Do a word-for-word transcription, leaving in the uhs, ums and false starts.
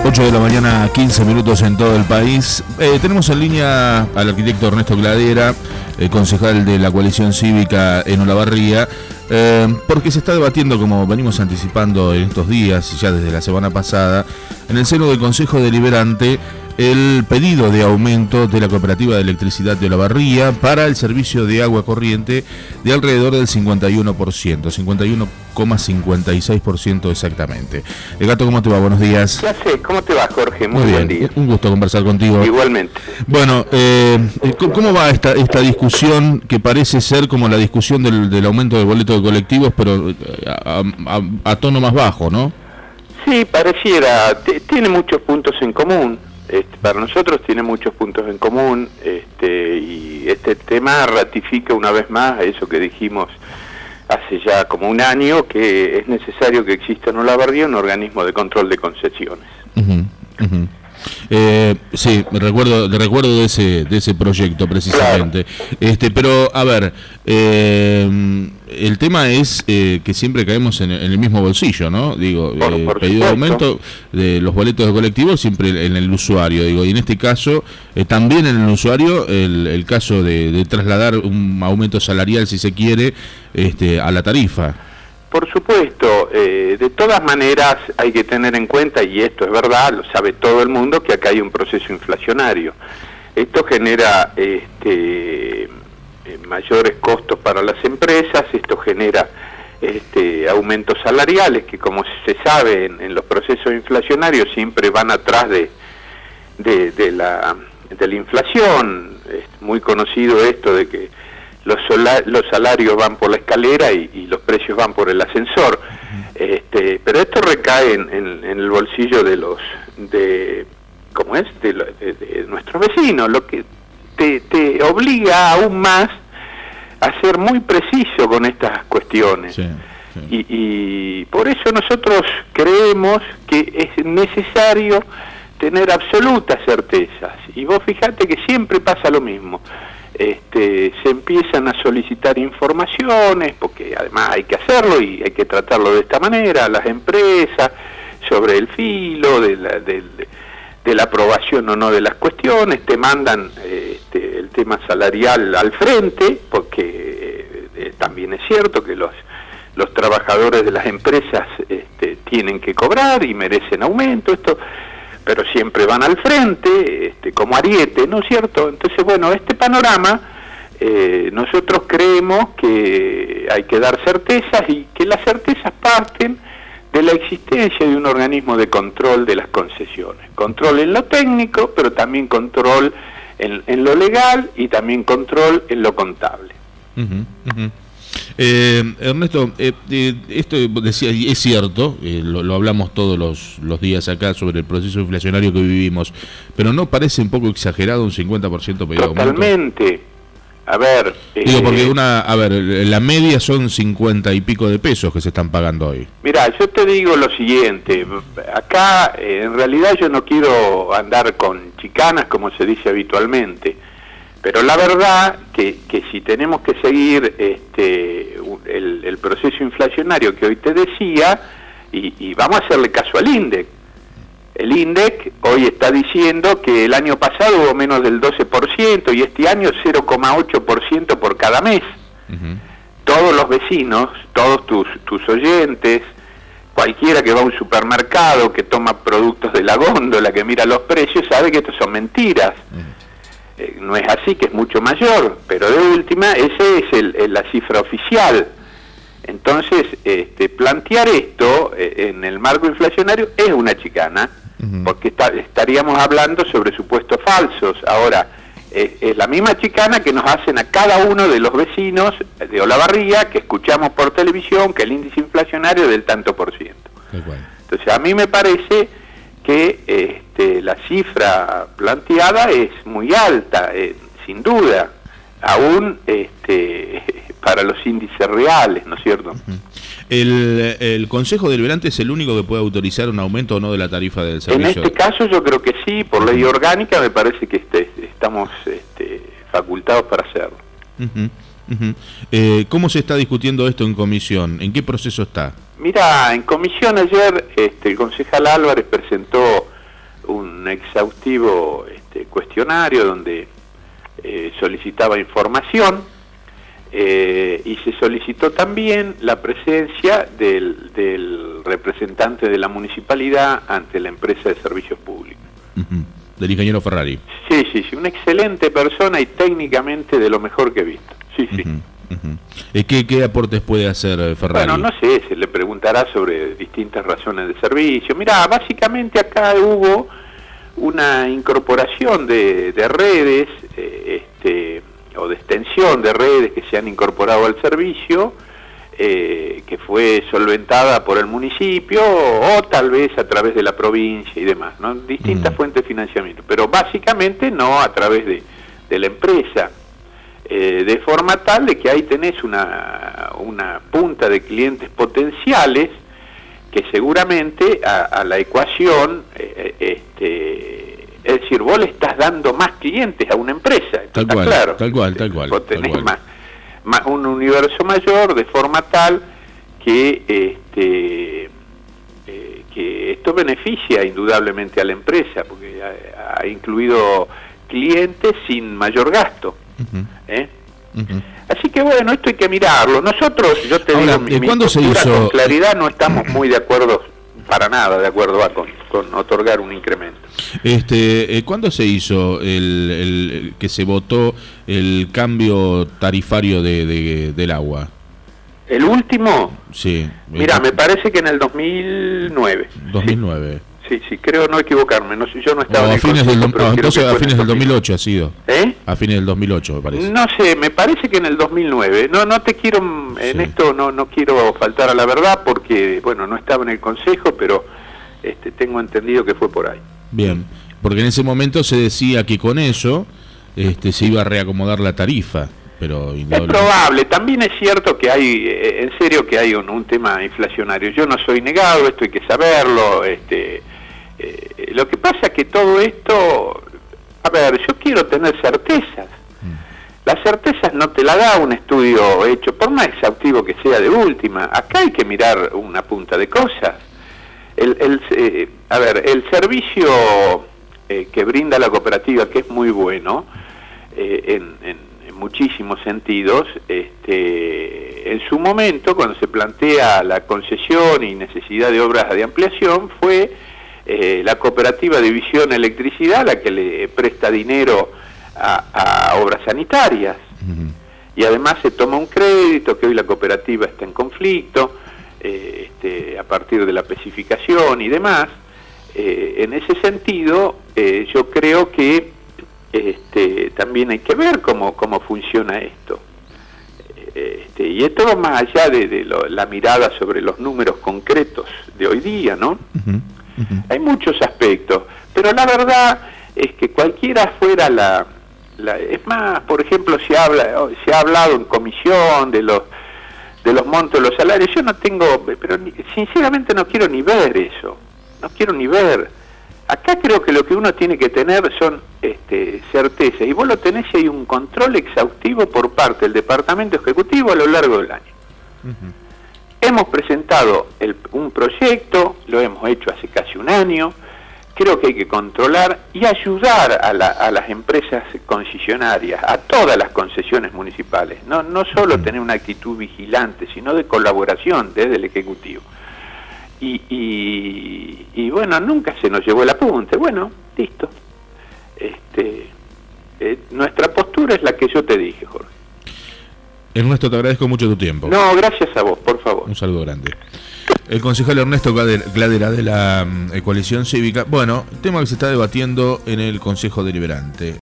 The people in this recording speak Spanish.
ocho de la mañana, quince minutos en todo el país. Eh, tenemos en línea al arquitecto Ernesto Cladera, eh, concejal de la coalición cívica en Olavarría, eh, porque se está debatiendo, como venimos anticipando en estos días, ya desde la semana pasada, en el seno del Consejo Deliberante, el pedido de aumento de la Cooperativa de Electricidad de Olavarría para el servicio de agua corriente de alrededor del cincuenta y uno por ciento, cincuenta y uno coma cincuenta y seis por ciento exactamente. El Gato, ¿cómo te va? Buenos días. Ya sé, ¿cómo te va, Jorge? Muy, Muy buen bien, día. Un gusto conversar contigo. Igualmente. Bueno, eh, ¿cómo va esta esta discusión que parece ser como la discusión del, del aumento del boleto de colectivos, pero a, a, a tono más bajo, ¿no? Sí, pareciera. T- tiene muchos puntos en común. Este, para nosotros tiene muchos puntos en común, este, y este tema ratifica una vez más eso que dijimos hace ya como un año, que es necesario que exista en Olavarría un organismo de control de concesiones. Uh-huh, uh-huh. Eh, sí, me recuerdo, me recuerdo de ese de ese proyecto precisamente. Claro. Este, pero a ver, eh, el tema es eh, que siempre caemos en, en el mismo bolsillo, ¿no? Digo, por, eh, por pedido de aumento de los boletos de colectivo siempre en el usuario, digo, y en este caso eh, también en el usuario el, el caso de, de trasladar un aumento salarial, si se quiere, este, a la tarifa. Por supuesto, eh, de todas maneras hay que tener en cuenta, y esto es verdad, lo sabe todo el mundo, que acá hay un proceso inflacionario. Esto genera este, mayores costos para las empresas, esto genera este, aumentos salariales que, como se sabe en, en los procesos inflacionarios, siempre van atrás de, de, de, la, de la inflación. Es muy conocido esto de que Los, sola, los salarios van por la escalera y, y los precios van por el ascensor, este, pero esto recae en, en, en el bolsillo de los, de, ¿cómo es? De, de, de nuestros vecinos, lo que te, te obliga aún más a ser muy preciso con estas cuestiones. Sí, sí. Y, y por eso nosotros creemos que es necesario tener absolutas certezas, y vos fijate que siempre pasa lo mismo. Este, se empiezan a solicitar informaciones, porque además hay que hacerlo y hay que tratarlo de esta manera, las empresas, sobre el filo de la, de, de la aprobación o no de las cuestiones, te mandan este, el tema salarial al frente, porque eh, también es cierto que los, los trabajadores de las empresas este, tienen que cobrar y merecen aumento, esto... pero siempre van al frente, este, como ariete, ¿no es cierto? Entonces, bueno, este panorama, eh, nosotros creemos que hay que dar certezas, y que las certezas parten de la existencia de un organismo de control de las concesiones. Control en lo técnico, pero también control en, en lo legal, y también control en lo contable. Uh-huh, uh-huh. Eh, Ernesto, eh, eh, esto decía, es cierto, eh, lo, lo hablamos todos los, los días acá sobre el proceso inflacionario que vivimos, pero ¿no parece un poco exagerado un cincuenta por ciento pedido de aumento? Totalmente. A ver... Digo, eh, porque una, a ver, la media son cincuenta y pico de pesos que se están pagando hoy. Mira, yo te digo lo siguiente, acá eh, en realidad yo no quiero andar con chicanas, como se dice habitualmente, pero la verdad que, que si tenemos que seguir este, el, el proceso inflacionario que hoy te decía, y, y vamos a hacerle caso al INDEC. El INDEC hoy está diciendo que el año pasado hubo menos del doce por ciento y este año cero coma ocho por ciento por cada mes. Uh-huh. Todos los vecinos, todos tus, tus oyentes, cualquiera que va a un supermercado, que toma productos de la góndola, que mira los precios, sabe que estos son mentiras. Uh-huh. No es así, que es mucho mayor, pero de última, esa es el, el, la cifra oficial. Entonces, este, plantear esto eh, en el marco inflacionario es una chicana, uh-huh. porque está, estaríamos hablando sobre supuestos falsos. Ahora, es, es la misma chicana que nos hacen a cada uno de los vecinos de Olavarría, que escuchamos por televisión que el índice inflacionario es del tanto por ciento. Igual. Entonces, a mí me parece que este, la cifra planteada es muy alta, eh, sin duda, aún este, para los índices reales, ¿no es cierto? Uh-huh. El, el Consejo Deliberante es el único que puede autorizar un aumento o no de la tarifa del servicio. En este caso yo creo que sí, por ley orgánica me parece que este, estamos este, facultados para hacerlo. Uh-huh. Uh-huh. Eh, ¿Cómo se está discutiendo esto en comisión? ¿En qué proceso está? Mira, en comisión ayer este, el concejal Álvarez presentó un exhaustivo este, cuestionario donde eh, solicitaba información eh, y se solicitó también la presencia del, del representante de la municipalidad ante la empresa de servicios públicos. Uh-huh. Del ingeniero Ferrari. Sí, sí, sí, una excelente persona y técnicamente de lo mejor que he visto. Sí, sí. Uh-huh. Uh-huh. ¿Qué, ¿Qué aportes puede hacer Ferrari? Bueno, no sé, se le preguntará sobre distintas razones de servicio. Mirá, básicamente acá hubo una incorporación de, de redes, eh, este, o de extensión de redes que se han incorporado al servicio, eh, que fue solventada por el municipio o tal vez a través de la provincia y demás, ¿no? Distintas mm. fuentes de financiamiento, pero básicamente no a través de, de la empresa. Eh, de forma tal de que ahí tenés una, una punta de clientes potenciales que seguramente a, a la ecuación, eh, este, es decir, vos le estás dando más clientes a una empresa, tal está cual, claro. Tal cual, tal cual. Vos tenés tal cual. Más, más un universo mayor de forma tal que, este, eh, que esto beneficia indudablemente a la empresa, porque ha, ha incluido clientes sin mayor gasto. Uh-huh. ¿Eh? Uh-huh. Así que bueno, esto hay que mirarlo. Nosotros, yo te Ahora, digo, mi, ¿cuándo mi se hizo? Con claridad no estamos muy de acuerdo, para nada de acuerdo va, con, con otorgar un incremento. Este, eh, ¿Cuándo se hizo el, el, el que se votó el cambio tarifario de, de, del agua? ¿El último? Sí. Mira, me parece que en el dos mil nueve. dos mil nueve. Sí, sí, creo no equivocarme, no, yo no estaba o en a el fines consejo, del, pero no, entonces a fines del dos mil ocho ha sido. ¿Eh? A fines del dos mil ocho, me parece. No sé, me parece que en el dos mil nueve. No, no te quiero, en sí. esto no, no quiero faltar a la verdad porque, bueno, no estaba en el consejo, pero este, tengo entendido que fue por ahí. Bien, porque en ese momento se decía que con eso este, se iba a reacomodar la tarifa. Pero es probable, también es cierto que hay, eh, en serio que hay un, un tema inflacionario. Yo no soy negado, esto hay que saberlo, este... Eh, lo que pasa es que todo esto, a ver, yo quiero tener certezas. Mm. Las certezas no te la da un estudio hecho, por más exhaustivo que sea de última. Acá hay que mirar una punta de cosas. El, el, eh, a ver, el servicio eh, que brinda la cooperativa, que es muy bueno, eh, en, en, en muchísimos sentidos, este, en su momento, cuando se plantea la concesión y necesidad de obras de ampliación, fue... Eh, la cooperativa División Electricidad la que le presta dinero a, a obras sanitarias. Uh-huh. Y además se toma un crédito que hoy la cooperativa está en conflicto eh, este, a partir de la especificación y demás. Eh, en ese sentido eh, yo creo que este, también hay que ver cómo, cómo funciona esto. Eh, este, y esto va más allá de, de lo, la mirada sobre los números concretos de hoy día, ¿no? Uh-huh. Uh-huh. Hay muchos aspectos, pero la verdad es que cualquiera fuera la, la es más, por ejemplo, se habla, se ha hablado en comisión de los de los montos de los salarios. Yo no tengo, pero ni, sinceramente no quiero ni ver eso, no quiero ni ver. Acá creo que lo que uno tiene que tener son este, certezas, y vos lo tenés y hay un control exhaustivo por parte del Departamento Ejecutivo a lo largo del año. Uh-huh. Hemos presentado el, un proyecto, lo hemos hecho hace casi un año, creo que hay que controlar y ayudar a, la, a las empresas concesionarias, a todas las concesiones municipales, no, no solo tener una actitud vigilante, sino de colaboración desde el Ejecutivo. Y, y, y bueno, nunca se nos llevó el apunte, bueno, listo. Este, eh, nuestra postura es la que yo te dije, Jorge. Ernesto, te agradezco mucho tu tiempo. No, gracias a vos, por favor. Un saludo grande. El concejal Ernesto Gladera de la um, Coalición Cívica. Bueno, tema que se está debatiendo en el Consejo Deliberante.